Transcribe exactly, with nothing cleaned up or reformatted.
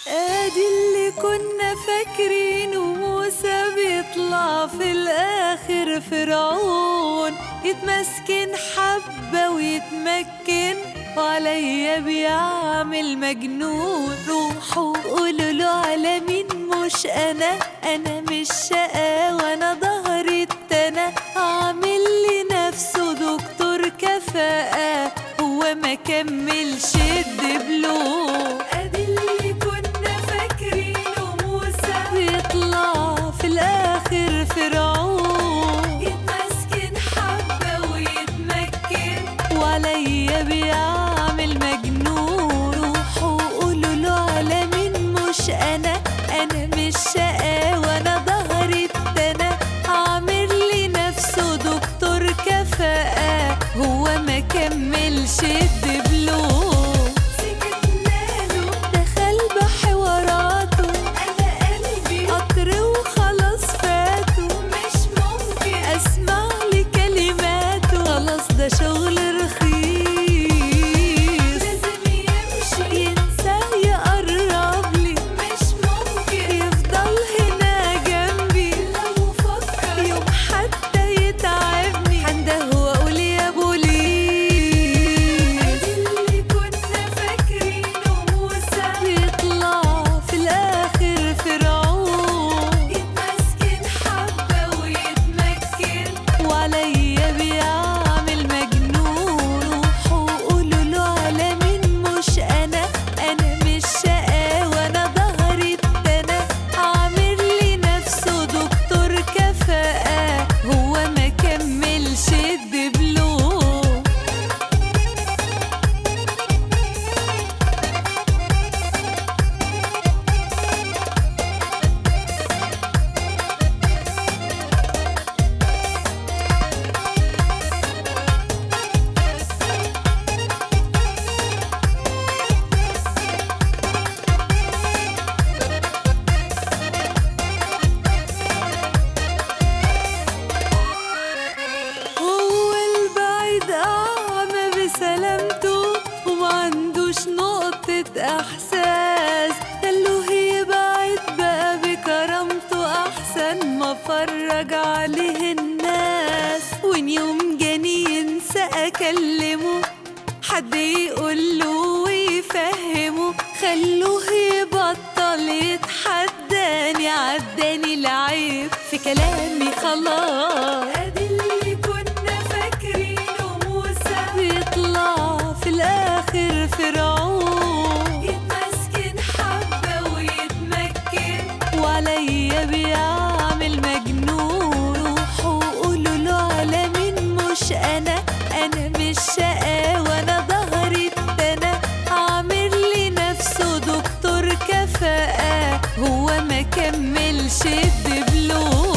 ادي اللي كنا فاكرينه موسى بيطلع في الاخر فرعون، يتمسكن حبة ويتمكن وعليا بيعمل مجنون. روحوا قولوا له على مين مش انا، انا مش شقاوة انا ظهري اتنى. عامل لنفسه دكتور كفاءة هو ما كملش الدبلوم. ادي اللي كنا فاكرينه موسى بيطلع في الاخر فرعون، يتمسكن حبة ويتمكن وعليا بيعمل مجنون. روحوا قولوا له على مين مش انا، انا مش شقاوة انا ظهري اتنى. عامل لنفسه دكتور كفاءة هو ما كملش الدبلوم. سكتنا له دخل بحواراته، انا قلبي قطر وخلاص فاته. مش ممكن اسمع لي كلماته، خلاص ده شغل رخيص. لازم يمشي ينسى يقرب لي، مش ممكن يفضل هنا جنبي. لو فكر يوم حتى يتعبني هنده واقول يا بوليس. ادي اللي كنا فاكرينه موسى بيطلع في الاخر فرعون، يتمسكن حبة ويتمكن وعليا بيعمل مجنون. روحوا قولوا له على مين مش انا، انا مش شقاوة انا ظهري اتنى. عامل لنفسه دكتور كفاءة هو ما كملش الدبلوم. هو البعيد أعمى بسلامته ومعندوش نقطة إحساس. خلوه يبعد بقى بكرامته أحسن ما فرج عليه الناس. وإن يوم جاني ينسى أكلمه، حد يقوله ويفهمه. خلوه يبطل يتحداني، عداني العيب في كلامي خلاص. ادي اللي كنا فاكرينه موسى بيطلع في الاخر فرعون، يتمسكن حبة ويتمكن وعليا بيعمل مجنون. روحوا قولوا له على مين مش انا، انا مش شقاوة انا ظهري اتنى. عامل لنفسه دكتور كفاءة هو ما كملش الدبلوم.